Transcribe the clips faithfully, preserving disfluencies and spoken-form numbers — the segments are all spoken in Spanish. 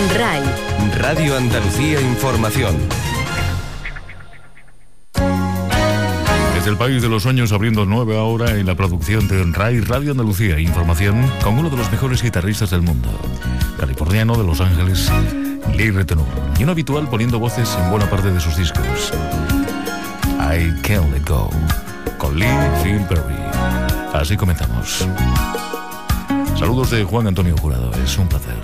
R A I. Radio Andalucía Información. Desde el país de los sueños, abriendo nueva hora en la producción de R A I Radio Andalucía Información, con uno de los mejores guitarristas del mundo, californiano de Los Ángeles, Lee Ritenour, y un habitual poniendo voces en buena parte de sus discos. I Can't Let Go, con Lee Phil Perry. Así comenzamos. Saludos de Juan Antonio Jurado, es un placer.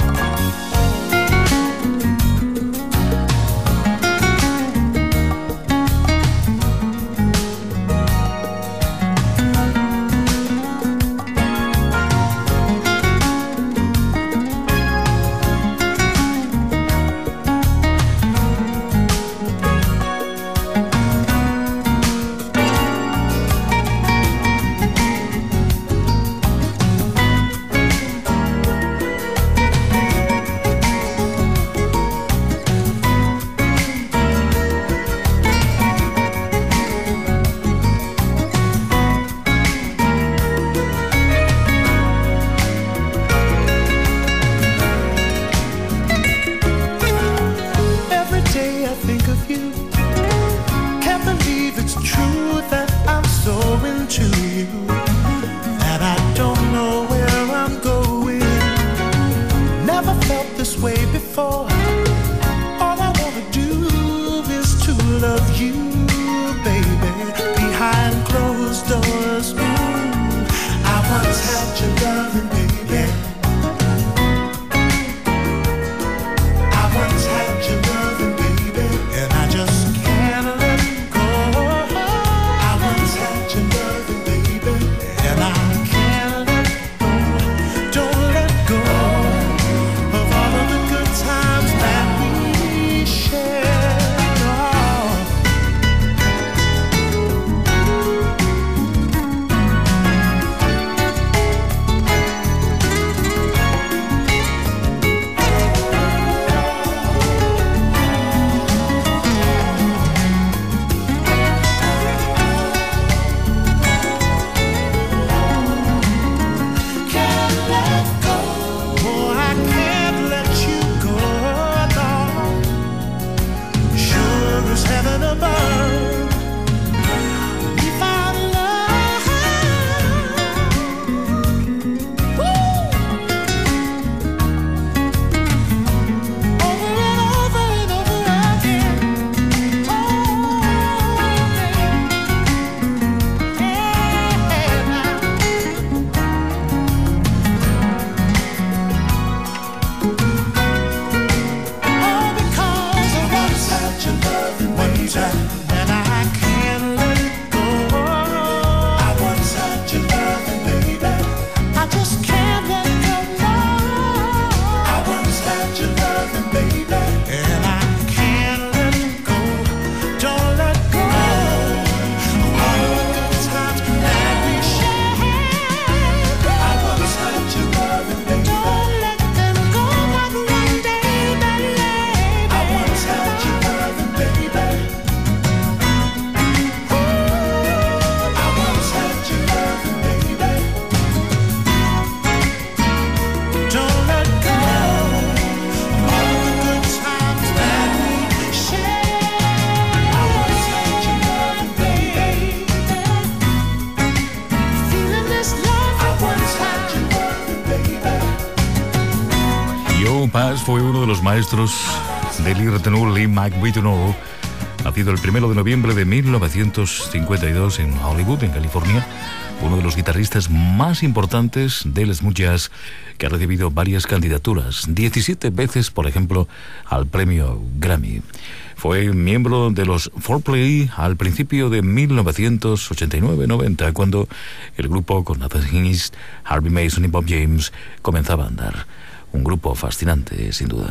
Fue uno de los maestros de Lee Ritenour, Lee Ritenour, nacido el primero de noviembre de mil novecientos cincuenta y dos en Hollywood, en California, uno de los guitarristas más importantes del smooth jazz, que ha recibido varias candidaturas, diecisiete veces, por ejemplo, al premio Grammy. Fue miembro de los four Play al principio de mil novecientos ochenta y nueve noventa, cuando el grupo con Nathan Hingis, Harvey Mason y Bob James comenzaba a andar. Un grupo fascinante, sin duda.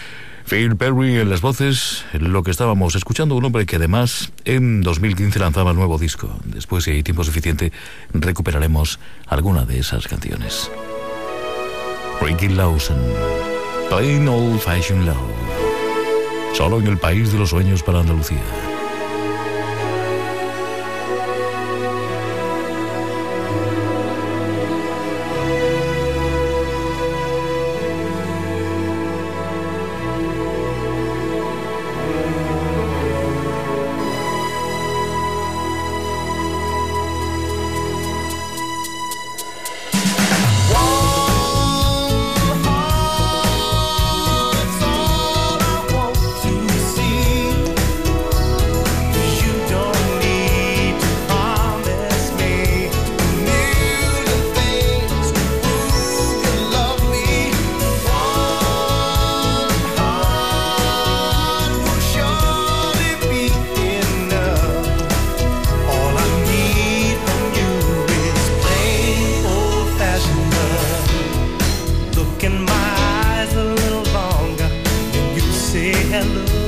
Phil Perry en las voces, lo que estábamos escuchando, un hombre que además en dos mil quince lanzaba nuevo disco. Después, si hay tiempo suficiente, recuperaremos alguna de esas canciones. Ricky Lawson, Plain Old Fashioned Love, solo en el país de los sueños para Andalucía. hello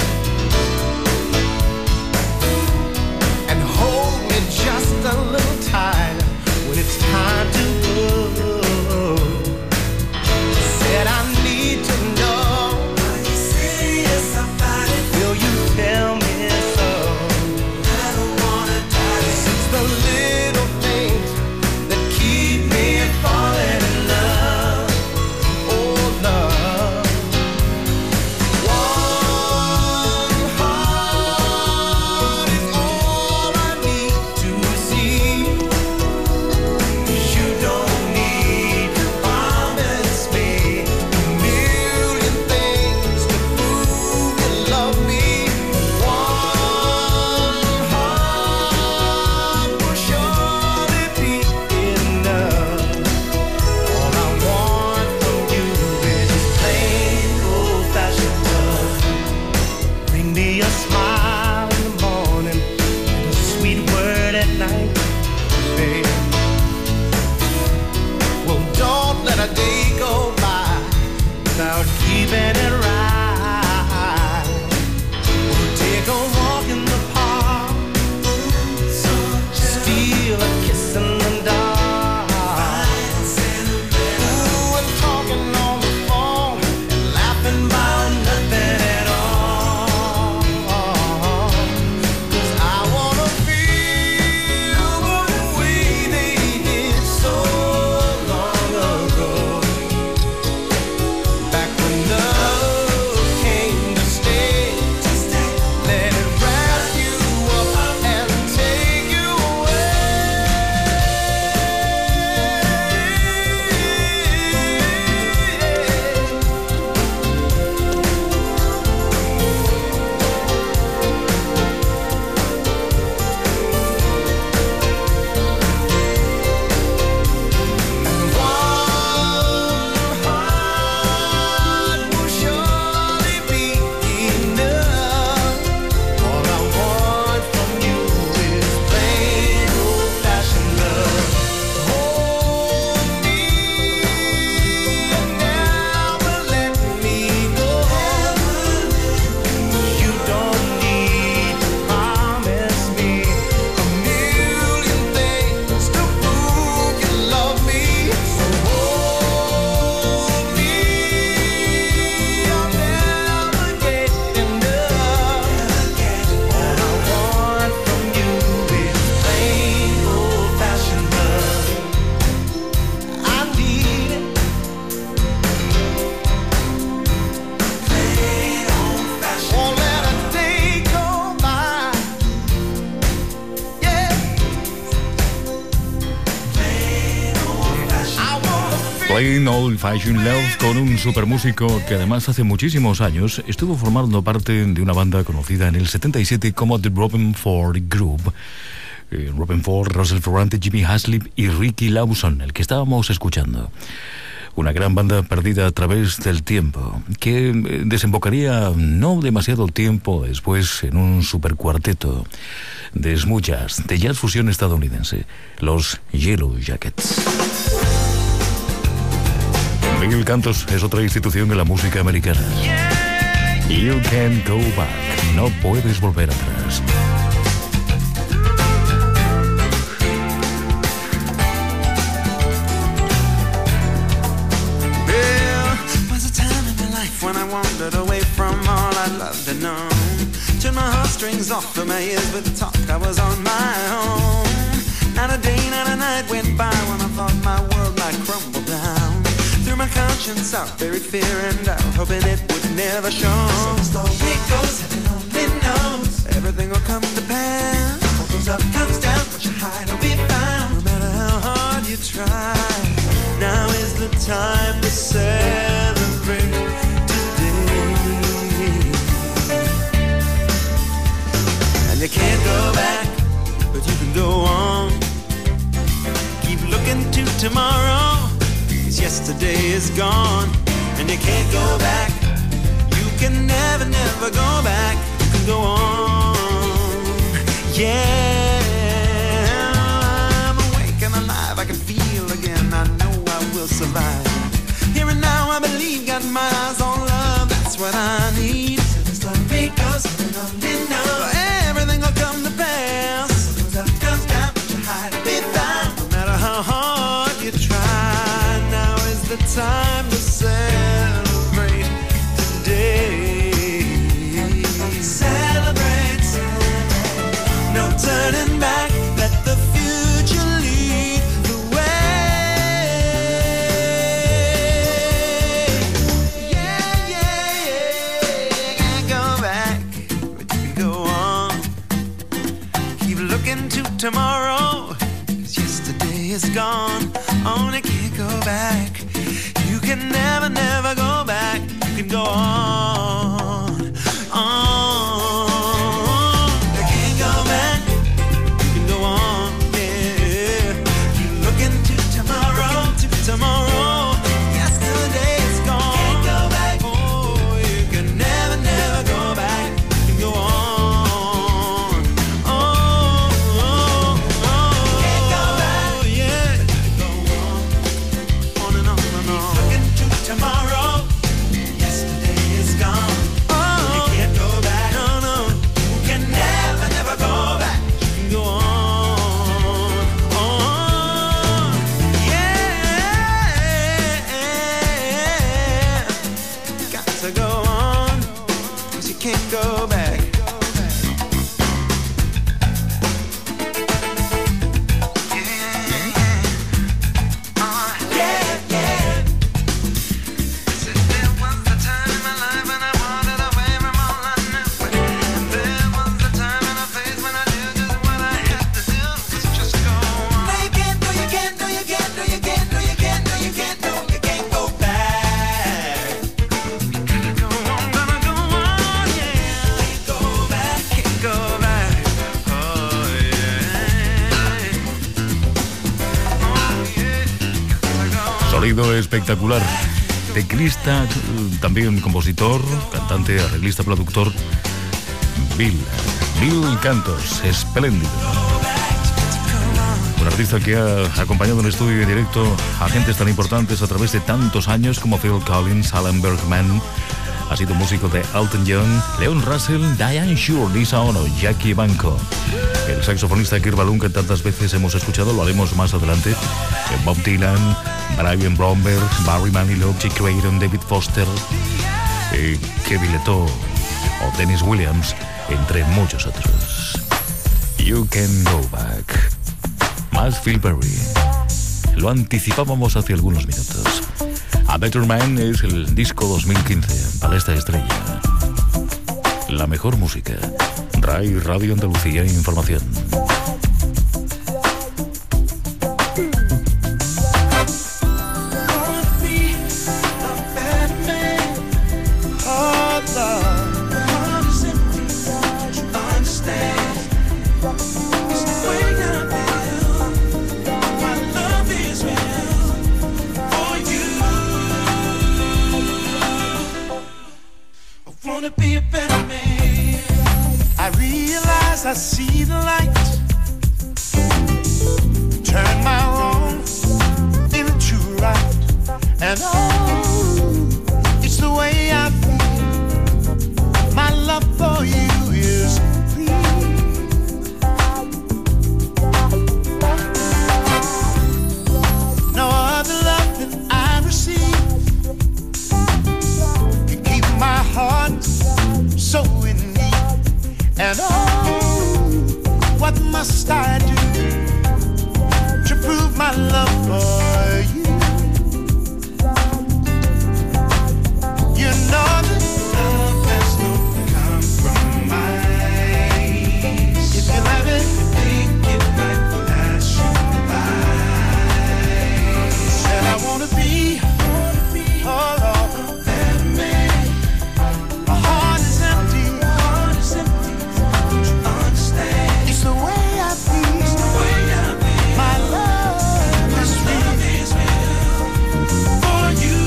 and hold me just a little tighter when it's time to go. Said I need to know, are you serious about it? Will you tell me so? I don't wanna die. It's the little things that keep me falling in love. Oh love. One heart is all I need to see. You don't need to promise me a million things to prove you love me. One heart will surely be enough. All I want from you is plain old-fashioned love. Bring me a smile in the morning and a sweet word at night, babe. Well, don't let a day go by without keeping it right. We'll take a walk in the park, steal a kiss in the dark. Ooh, and talking on the phone and laughing about nothing at all. 'Cause I wanna feel the way they did so long ago. Back when love came to stay, let it wrap you up and take you One heart will surely be enough. All I want from you is plain old-fashioned love. Hold me and never let me go. You don't need to promise me a million things to prove you love me. So hold me, I'll never get enough. All I want from you is plain old-fashioned love. I need it. Plain old-fashioned. Won't let a day go by. Yeah. Plain old-fashioned. I wanna feel. Plain Old Fashioned Love, con un supermúsico que además hace muchísimos años estuvo formando parte de una banda conocida en el setenta y siete como The Robin Ford Group. Eh, Robin Ford, Russell Ferrante, Jimmy Haslip y Ricky Lawson, el que estábamos escuchando. Una gran banda perdida a través del tiempo, que eh, desembocaría no demasiado tiempo después en un supercuarteto de smooth jazz, de jazz fusión estadounidense, los Yellow Jackets. Miguel Cantos es otra institución en la música americana. You can't go back, no puedes volver atrás. There was a time in my life when I wandered away from all I loved and known. Turned my heartstrings off of my ears with talk, I was on my own. Not a day, not a night went by when I thought my world might crumble down. Threw my conscience out, buried fear and doubt, hoping it would never show. So the story goes, heaven only knows everything will come to pass. What goes up comes down, what you hide will be found. No matter how hard you try, now is the time to celebrate today. And you can't go back, but you can go on. Keep looking to tomorrow, 'cause yesterday is gone. And you can't go back, you can never, never go back. You can go on, yeah. I'm awake and alive, I can feel again, I know I will survive. Here and now I believe, got my eyes on love, that's what I need. 'cause you know everything will come to pass. Comes down to hide to be found. No matter how hard you try, now is the time to celebrate today. Celebrate, celebrate. No turning back. Let the future lead the way. Yeah, yeah, yeah. Can't go back, but you can go on. Keep looking to tomorrow, 'cause yesterday is gone. Only can't go back. You can never, never go back. You can go on, on. You can't go back. You can go on, yeah. Keep looking to tomorrow, to tomorrow. Yesterday is gone. Can't go back. Oh, you can never, never go back. You can go on, on, on, on. Can't go back. Yeah, go on, on and on and on. Keep looking to tomorrow. Yesterday is gone. Oh, you can't go back. No, no. You can never, never go back. You can go on, on. Yeah. Got to go on, 'cause you can't go back. Sonido espectacular. Teclista, también compositor, cantante, arreglista, productor. Bill. Bill Cantos, espléndido. Un artista que ha acompañado en estudio y en directo a gentes tan importantes a través de tantos años como Phil Collins, Alan Bergman. Ha sido músico de Elton John, Leon Russell, Diane Shure, Lisa Ono, Jackie Banco. El saxofonista Kirk Whalum, que tantas veces hemos escuchado, lo haremos más adelante. Bob Dylan, Brian Bromberg, Barry Manilow, Chick Creighton, David Foster, eh, Kevin Leto o Dennis Williams, entre muchos otros. You Can Go Back. Más Phil Perry. Lo anticipábamos hace algunos minutos. A Better Man es el disco dos mil quince para esta estrella. La mejor música. R A I, Radio Andalucía, Información. I see the light, turn my wrong into right, and oh, it's the way I feel. My love for you is real. No other love that I receive can keep my heart so in need, and oh, what must I do to prove my love for you? You know that love has no compromise. If you let it, think it might pass you by. Said I wanna be, all over that man. My heart is empty, my heart is empty. Don't you understand? It's the way I feel. It's the way I feel. My love is real. Is real for you.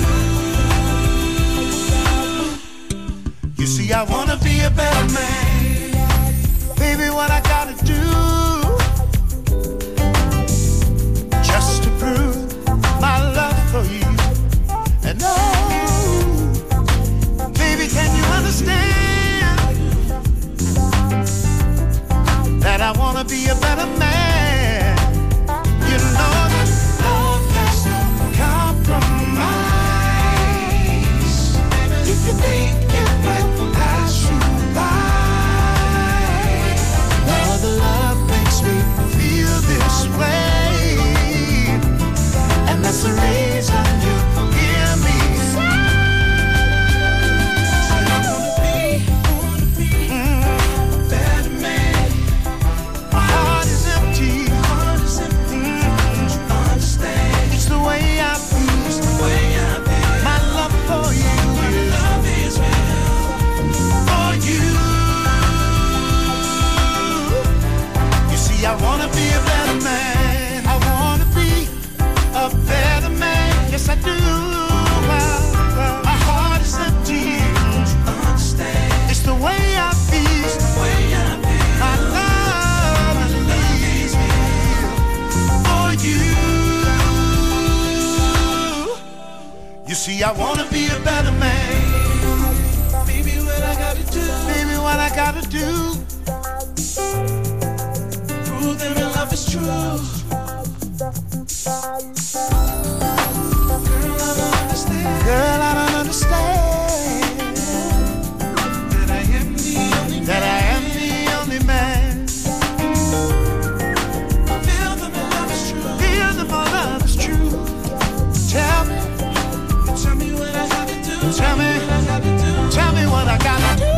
You see, I wanna be a better man. Baby, what I gotta do just to prove my love for you. And oh, baby, can you understand? wanna be a better man. You know that love has no compromise. If you think it might pass you by, no other love makes me feel this way, and that's the reason you hear me say, I wanna be, wanna be mm, a better man. My heart is empty, my heart is empty. Mm, don't you understand? It's the way I feel, it's the way I feel. My love for you, my love is real for you. You see, I wanna be a better man. I wanna be a better man. Yes, I do. Well, well, my heart is empty. Don't you understand? It's the way I feel. It's the way I feel. My love, my love is real for you. You see, I wanna be a better man. Baby, what I gotta do? Baby, what I gotta do? Prove that my love is true. Girl, I don't understand that I am the only that man. I am the only man. Feel that my love is true. Feel that my love is true. Tell me, tell me what I gotta do. Tell me, what I gotta do. Tell me what I gotta do.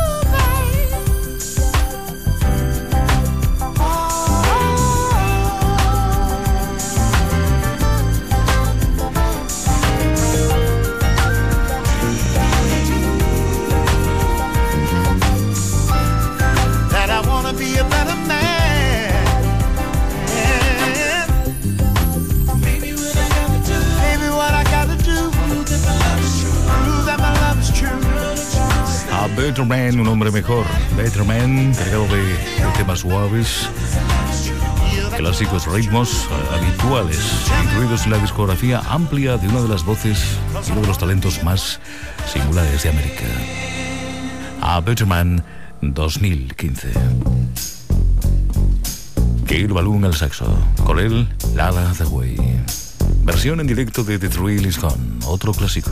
Be a better man. Yeah. Baby, what I gotta do? Baby, what I gotta do? Prove that my love is true. Prove that my love is true. A Better Man, un hombre mejor. Better Man, cargado de, de temas suaves, clásicos ritmos eh, habituales, incluidos en la discografía amplia de una de las voces y uno de los talentos más singulares de América. A Better Man dos mil quince. Gail Balloon al saxo, con él Lala Hathaway. Versión en directo de The Thrill Is Gone, otro clásico.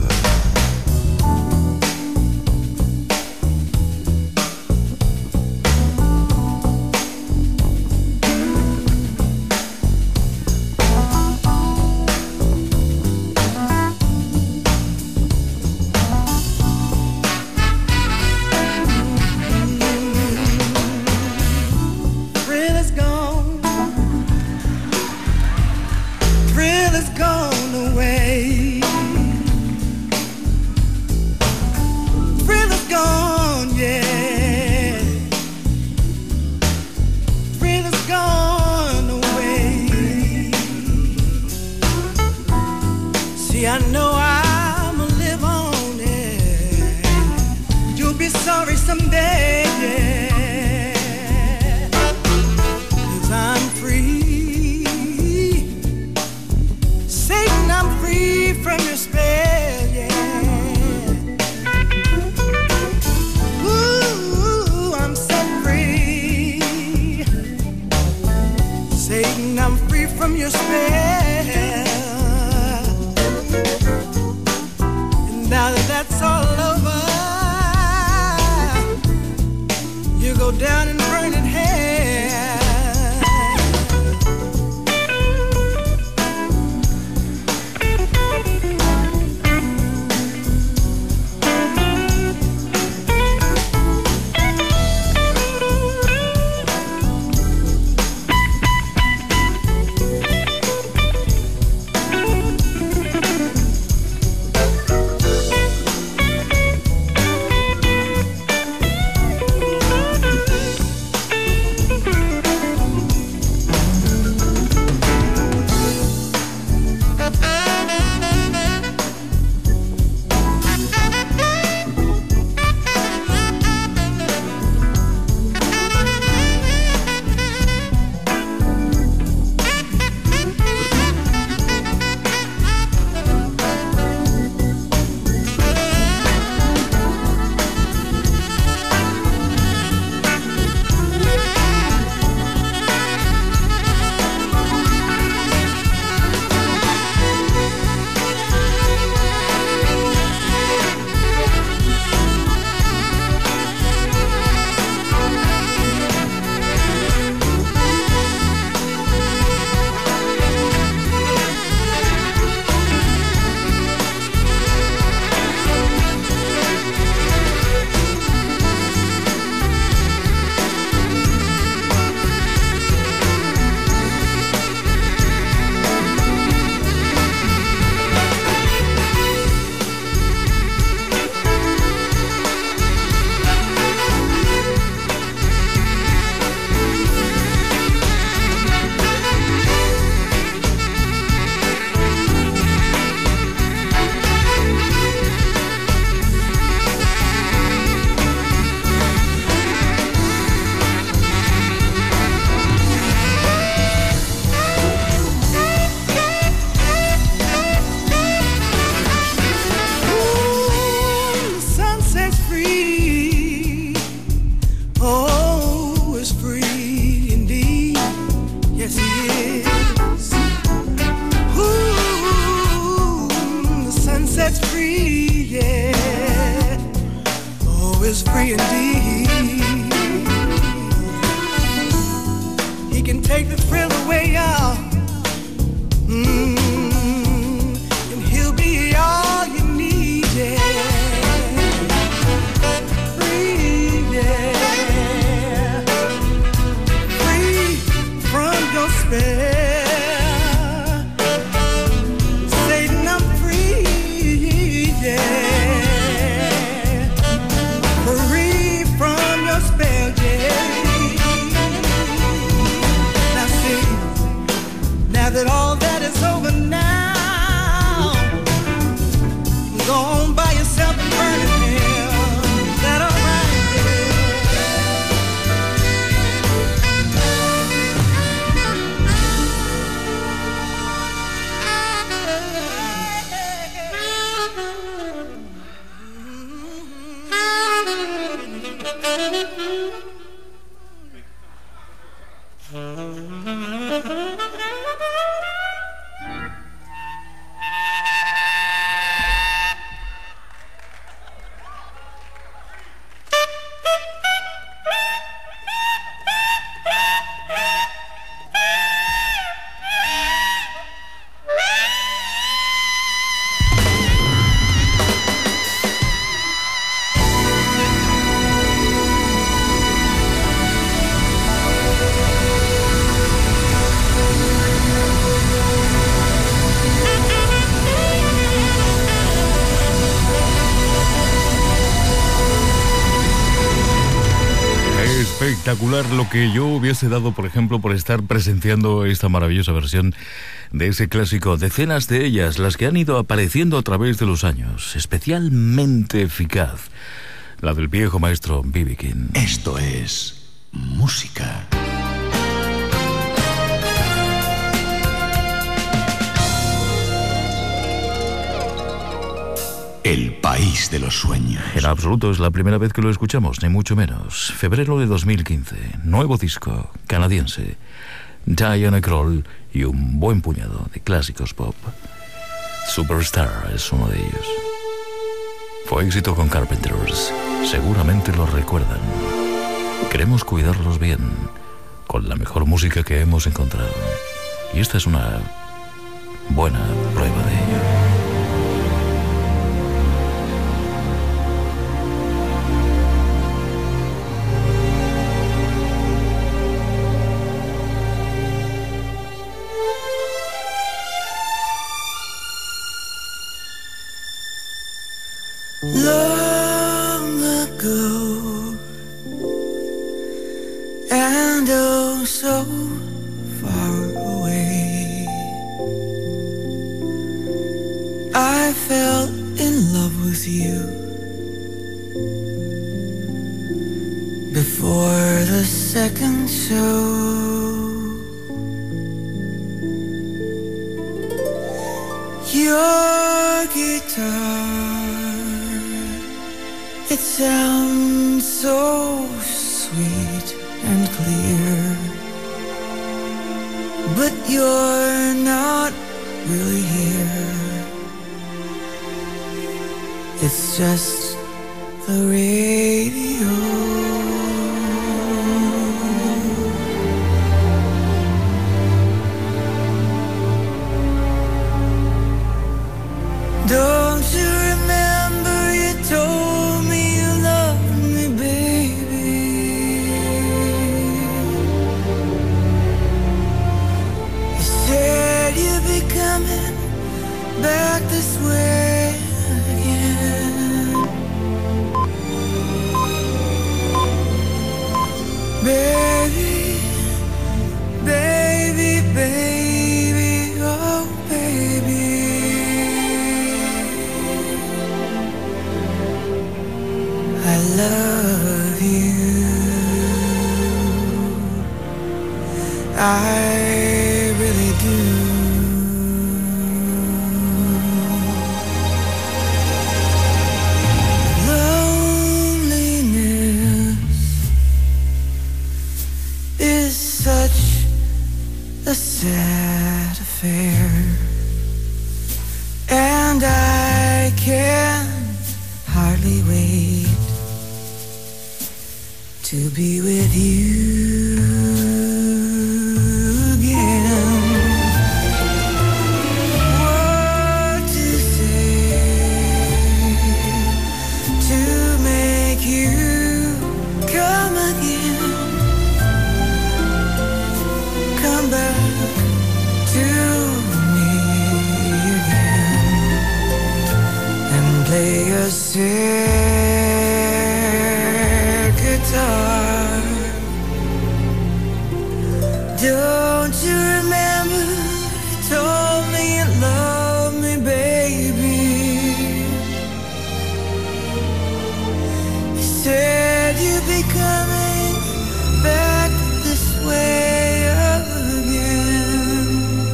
yeah. Oh, it's free indeed. He can take the thrill away, y'all. Mm, and he'll be all you need, yeah. Free, yeah. Free from your spell. Satan, I'm free, yeah. Free from your spell, yeah. Now see, now that all that is over now, go on by yourself and burn in hell. Is that all right? Espectacular lo que yo hubiese dado, por ejemplo, por estar presenciando esta maravillosa versión de ese clásico. Decenas de ellas, las que han ido apareciendo a través de los años, especialmente eficaz, la del viejo maestro B B King. Esto es música. El país de los sueños. En absoluto es la primera vez que lo escuchamos, ni mucho menos. Febrero de dos mil quince, nuevo disco canadiense, Diana Krall y un buen puñado de clásicos pop. Superstar es uno de ellos. Fue éxito con Carpenters, seguramente lo recuerdan. Queremos cuidarlos bien, con la mejor música que hemos encontrado. Y esta es una buena prueba de ello. Long ago, and oh so far away, I fell in love with you. Before the second show, your guitar, it sounds so sweet and clear, but you're not really here. It's just the radio. Don't you remember you told me you loved me, baby? You said you'd be coming back this way again, baby, baby, baby, oh baby. I love you, I really do. Loneliness is such a sad affair, and I can't to be with you again. What to say to make you come again, come back to me again and play a sad guitar. Don't you remember you told me you love me, baby? You said you'd be coming back this way again.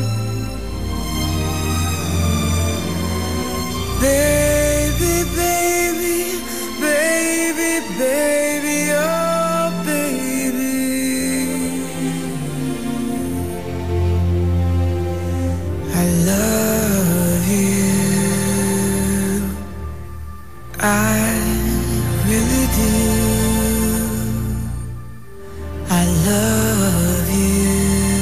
Baby, baby, baby, baby, oh baby, I love you, I really do, I love you,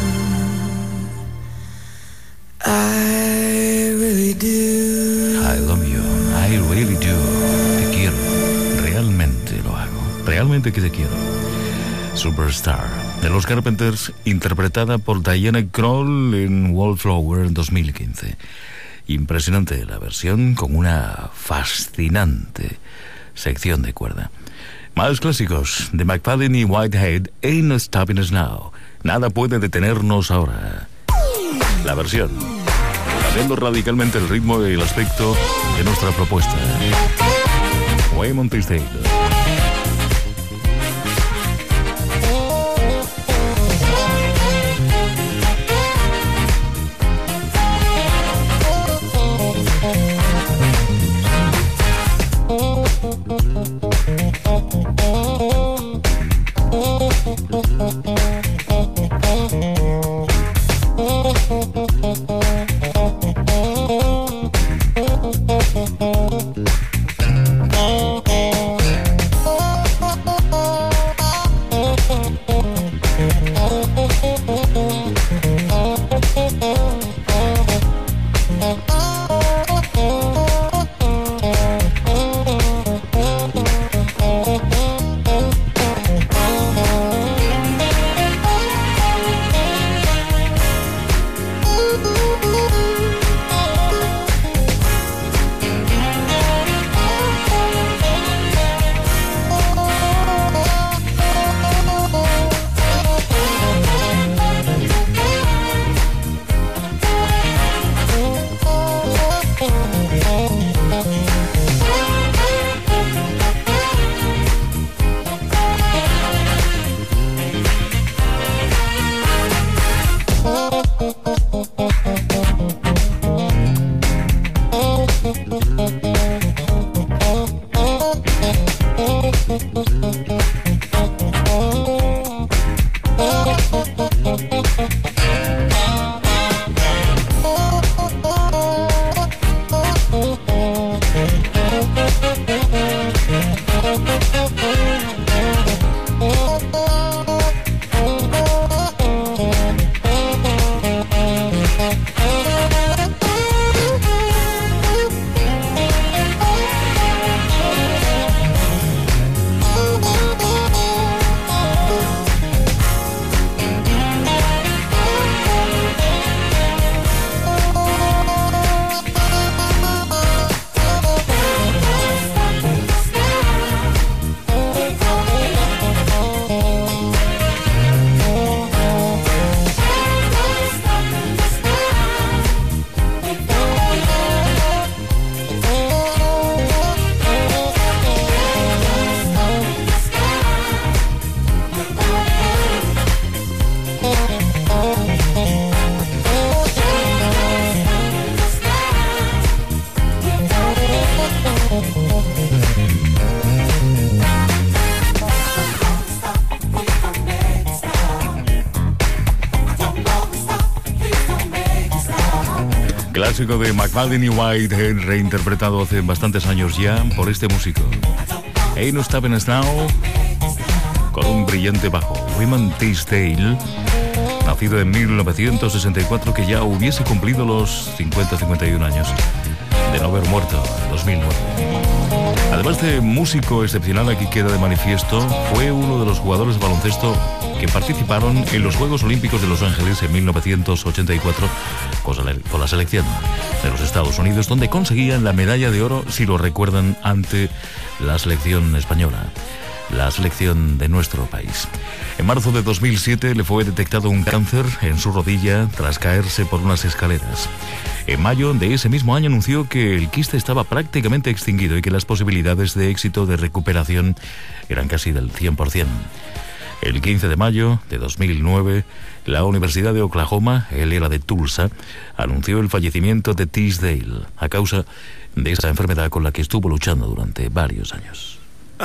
I really do. I love you, I really do. Te quiero, realmente lo hago, realmente que te quiero. Superstar, de los Carpenters, interpretada por Diana Krall en Wallflower en dos mil quince. Impresionante la versión, con una fascinante sección de cuerda. Más clásicos de McFadden y Whitehead, Ain't No Stopping Us Now. Nada puede detenernos ahora. La versión, cambiando radicalmente el ritmo y el aspecto de nuestra propuesta. Waymond Taylor. Clásico de McFadden y Whitehead, reinterpretado hace bastantes años ya por este músico. Ain't No Stopping Us Now, con un brillante bajo. Wyman Tisdale, nacido en mil novecientos sesenta y cuatro, que ya hubiese cumplido los cincuenta a cincuenta y un años de no haber muerto en dos mil nueve. Además de músico excepcional, aquí queda de manifiesto, fue uno de los jugadores de baloncesto que participaron en los Juegos Olímpicos de Los Ángeles en mil novecientos ochenta y cuatro con la selección de los Estados Unidos, donde conseguían la medalla de oro, si lo recuerdan, ante la selección española, la selección de nuestro país. En marzo de dos mil siete le fue detectado un cáncer en su rodilla tras caerse por unas escaleras. En mayo de ese mismo año anunció que el quiste estaba prácticamente extinguido y que las posibilidades de éxito de recuperación eran casi del cien por ciento. El quince de mayo de dos mil nueve, la Universidad de Oklahoma, él era de Tulsa, anunció el fallecimiento de Tisdale a causa de esa enfermedad con la que estuvo luchando durante varios años.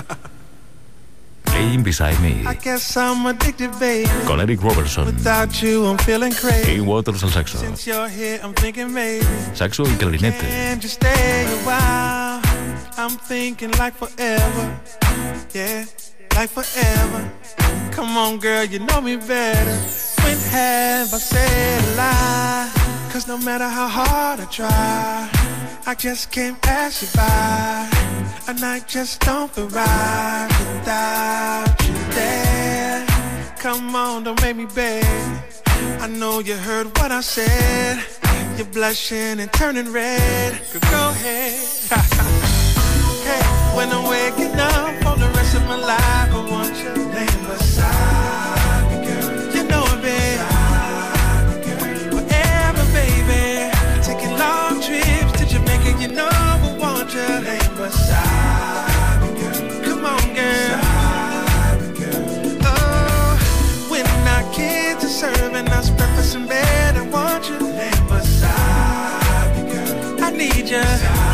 Laying Beside Me, I guess I'm addicted, baby. con Eric Robertson, Without you, I'm feeling crazy. Kane Waters al saxo, Since you're here, I'm thinking maybe saxo y clarinete, can't just stay a while. I'm thinking like forever. Yeah, like forever. Come on, girl, you know me better. When have I said a lie? Cause no matter how hard I try, I just can't pass you by. A night just don't feel right without you there. Come on, don't make me beg. I know you heard what I said. You're blushing and turning red. Girl, go ahead. Hey, when I'm waking up for the rest of my life, I want you laying beside me, girl. You know it, baby. Forever, baby. Taking long trips to Jamaica, you know I want you laying beside me, girl. Come on, girl. Oh, when our kids are serving us breakfast in bed, I want you laying beside me, girl. I need you.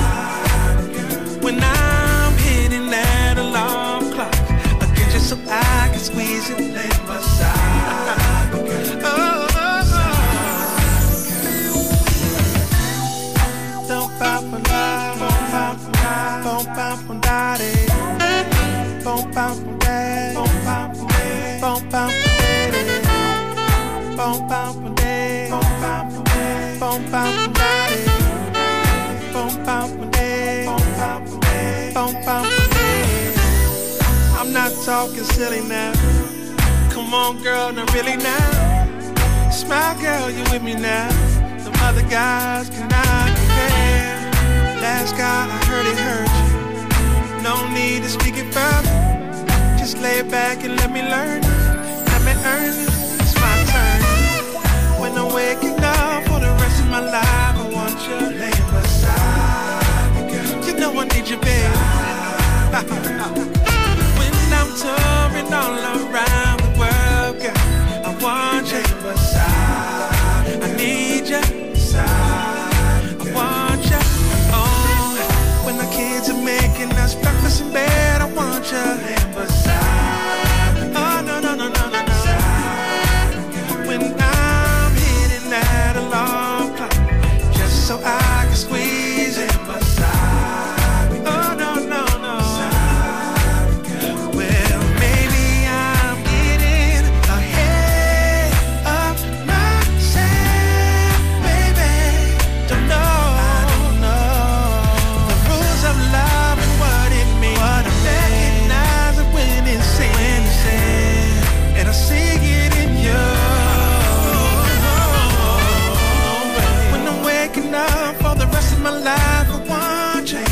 When I'm hitting that alarm clock again, just so I can squeeze it, lay beside me, girl. Oh, oh, oh. Don't pop a lie, don't pop a lie, don't pop a daddy, don't pop a daddy, don't pop a daddy, don't pop a daddy, don't pop a daddy, don't pop a daddy, don't pop a daddy, don't pop a daddy, don't pop a daddy. I'm not talking silly now. Come on, girl, not really now. Smile, girl, you with me now. Some other guys cannot compare. Last guy, I heard it hurt you. No need to speak it further. Just lay back and let me learn it. Let me earn it. It's my turn. When I'm waking up for the rest of my life, I want you laying beside me, girl. You know I need you, baby. When I'm touring all around the world, girl, I want you beside. I need you beside. I want you. Oh, when the kids are making us breakfast in bed, I want you beside. Oh, no, no, no, no, no, no. When I'm hitting that alarm clock, just so I can squeeze it beside. Oh, no, no, no. Well, maybe I'm getting ahead of myself, baby. Don't know, I don't know the rules of love and what it means. What I recognize it when it's said, and I see it in you. When I'm waking up for the rest of my life, I want you.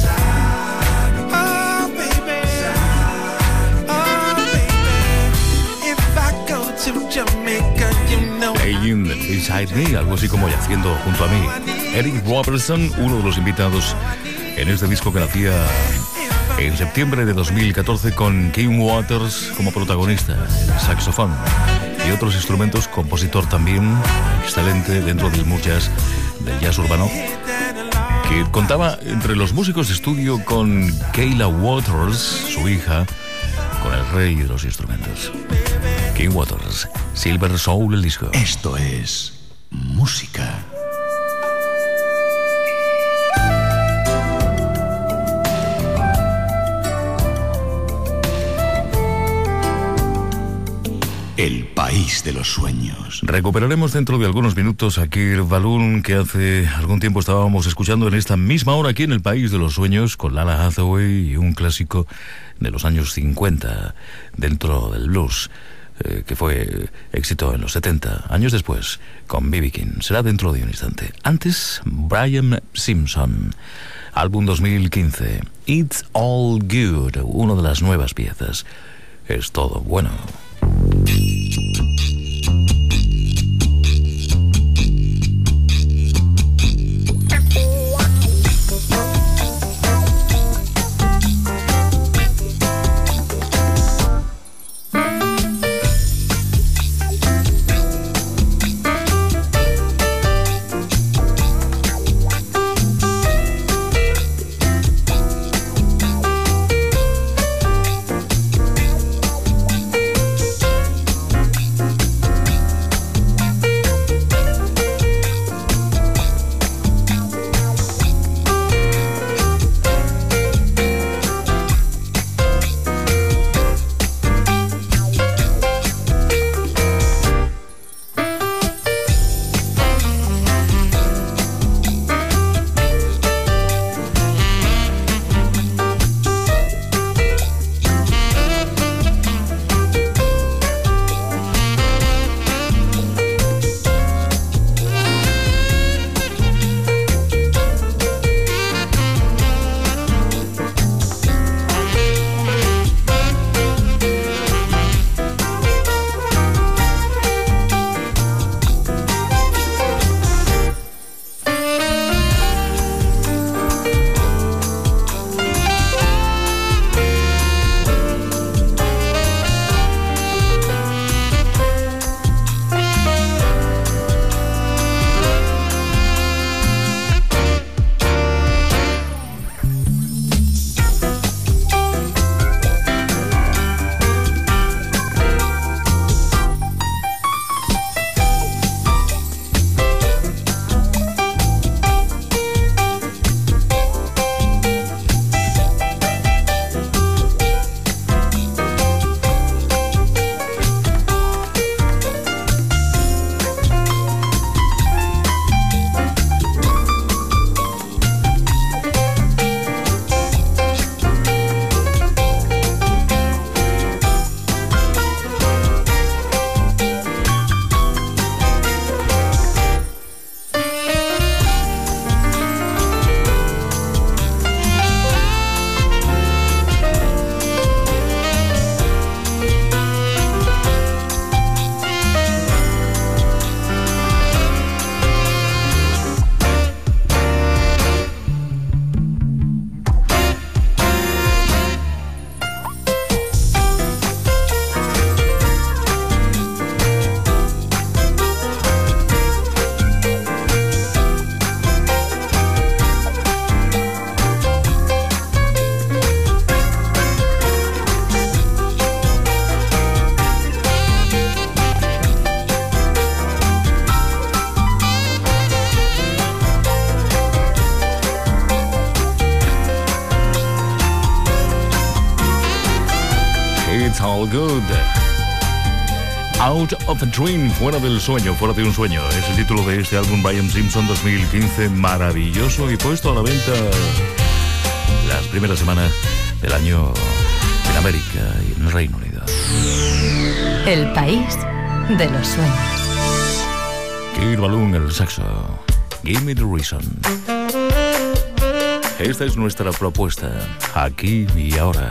Oh, baby. Oh, baby. If I go to Jamaica, you know Laying Beside Me, algo así como yaciendo junto a mí. Eric Robertson, uno de los invitados en este disco que nacía en septiembre de dos mil catorce con Kane Waters como protagonista, el saxofón y otros instrumentos, compositor también excelente dentro del smooth jazz, del jazz urbano, que contaba entre los músicos de estudio con Kayla Waters, su hija, con el rey de los instrumentos. Kane Waters, Silver Soul, el disco. Esto es música. de los sueños. Recuperaremos dentro de algunos minutos a Kirk Whalum, que hace algún tiempo estábamos escuchando en esta misma hora aquí en el País de los Sueños, con Lalah Hathaway y un clásico de los años cincuenta dentro del blues, eh, que fue éxito en los setenta, años después, con B B King. Será dentro de un instante. Antes, Brian Simpson, álbum dos mil quince, It's All Good, una de las nuevas piezas. Es todo bueno. It's All Good. Out of a Dream, fuera del sueño, fuera de un sueño. Es el título de este álbum Brian Simpson dos mil quince, maravilloso y puesto a la venta las primeras semanas del año en América y en el Reino Unido. El País de los Sueños. Kirk Whalum, el saxo. Give me the reason. Esta es nuestra propuesta, aquí y ahora.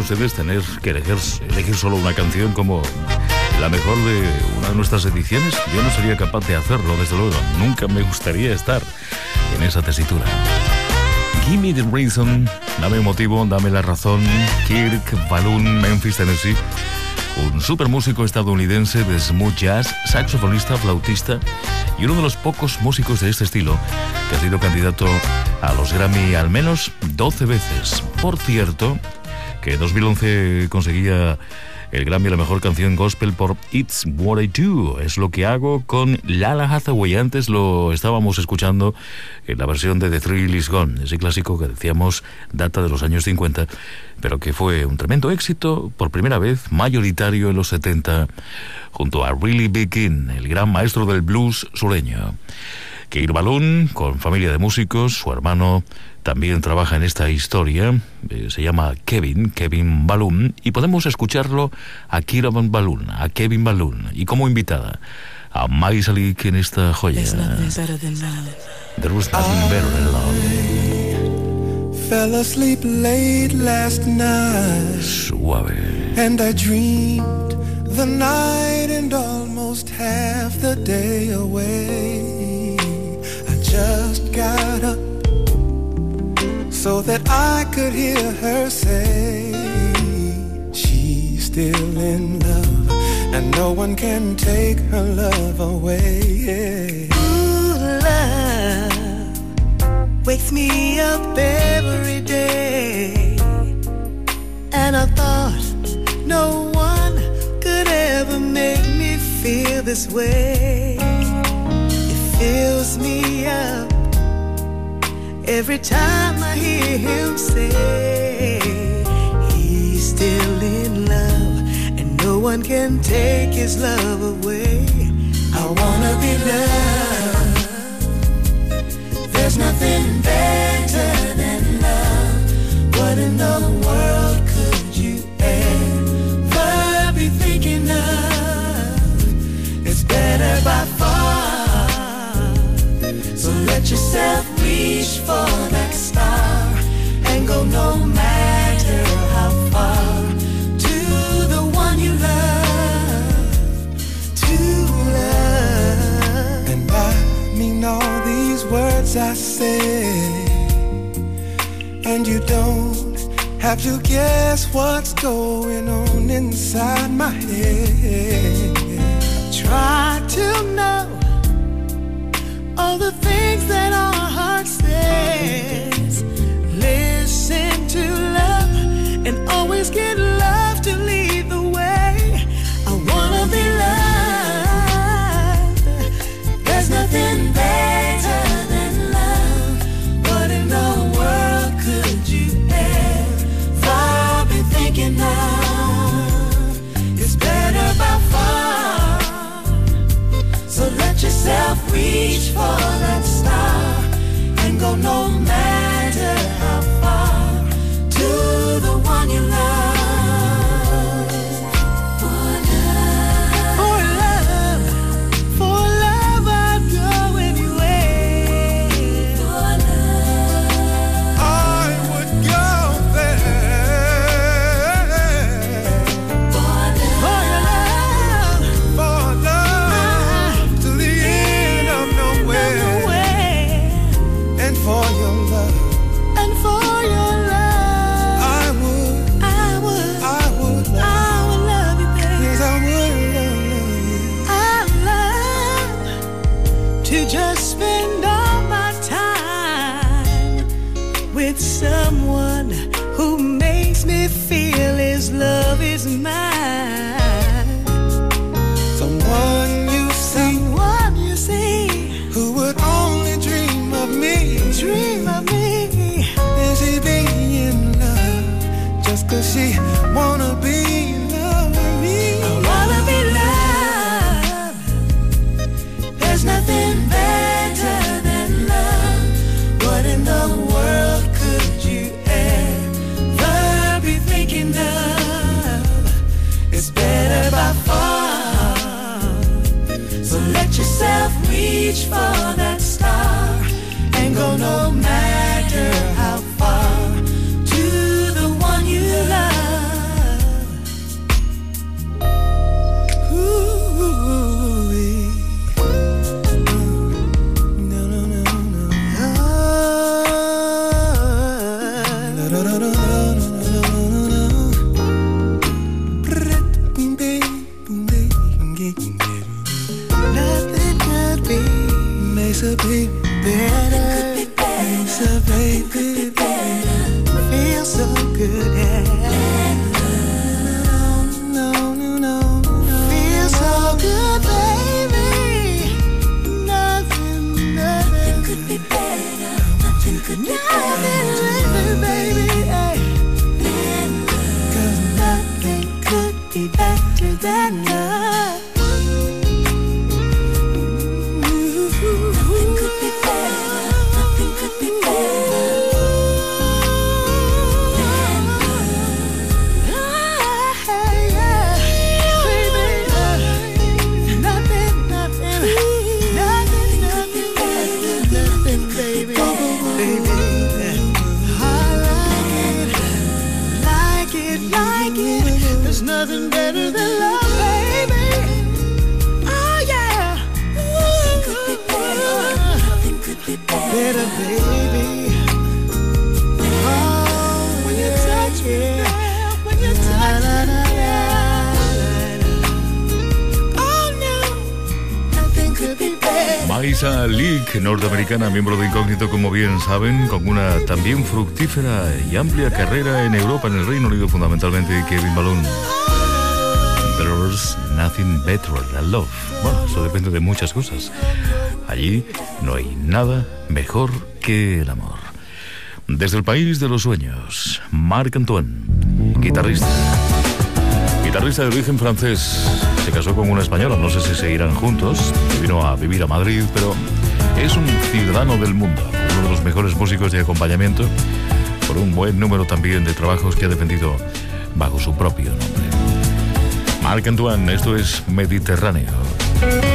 ustedes tener que elegir, elegir solo una canción como la mejor de una de nuestras ediciones? Yo no sería capaz de hacerlo, desde luego. Nunca me gustaría estar en esa tesitura. Give me the reason, dame motivo, dame la razón. Kirk Whalum, Memphis, Tennessee. Un super músico estadounidense de smooth jazz, saxofonista, flautista y uno de los pocos músicos de este estilo que ha sido candidato a los Grammy al menos doce veces. Por cierto, que en dos mil once conseguía el Grammy a la mejor canción gospel por It's What I Do, es lo que hago, con Lalah Hathaway. Antes lo estábamos escuchando en la versión de The Thrill Is Gone, ese clásico que decíamos data de los años cincuenta, pero que fue un tremendo éxito, por primera vez mayoritario en los setenta, junto a Really Big King, el gran maestro del blues sureño. Kirk Whalum, con familia de músicos, su hermano también trabaja en esta historia, eh, se llama Kevin, Kevin Whalum, y podemos escucarlo a Kirk Whalum, a Kevin Whalum, y como invitada a Maggie Salick en esta joya. There was nothing better than love. Fell asleep late last night. Suave. And I dreamed the night and almost half the day away. I just got up so that I could hear her say she's still in love and no one can take her love away. Ooh, love wakes me up every day, and I thought no one could ever make me feel this way. It fills me up every time I hear him say he's still in love and no one can take his love away. I wanna be loved. There's nothing better than love. What in the world could you ever be thinking of? It's better by far. So let yourself reach for that star and go no matter how far to the one you love, to love. And I mean all these words I say, and you don't have to guess what's going on inside my head. Try to know all the things that our heart says. Listen to love and always get love to lead the way. I wanna be loved. There's nothing better than love. What in the world could you ever be thinking of? It's better by far. So let yourself reach for that star and go no matter how far to the one you love. For love, for love, for love I'd go anywhere. For love, I would go there. For love, for love, to the end of nowhere. And for your love, and for your love, I would, I would, I would, love, I would love you, baby. Yes, I would love you. I love to just spend all my time with someone who makes me feel his love is mine. Someone you see, someone you see, who would only dream of me, dream of me. Is he being loved just cause she wanna be in love with me? I wanna be loved. There's nothing better than love. What in the world could you ever be thinking of? It's better by far. So let yourself reach for that star and go no matter how far to the one you love. better. Nothing better than love, baby. Oh yeah. Nothing could be better, better, baby. Oh, when you touch me, when you touch me. Oh no, nothing could be better. Maysa Leak, norteamericana, miembro de Incógnito, como bien saben, con una también fructífera y amplia carrera en Europa, en el Reino Unido, fundamentalmente Kevin Malone. There's nothing better than love. Bueno, eso depende de muchas cosas. Allí no hay nada mejor que el amor. Desde el país de los sueños, Marc Antoine, guitarrista. Guitarrista de origen francés. Se casó con una española, no sé si seguirán juntos. Vino a vivir a Madrid, pero es un ciudadano del mundo. Uno de los mejores músicos de acompañamiento, por un buen número también de trabajos que ha defendido bajo su propio nombre. Marc Antoine, esto es Mediterráneo.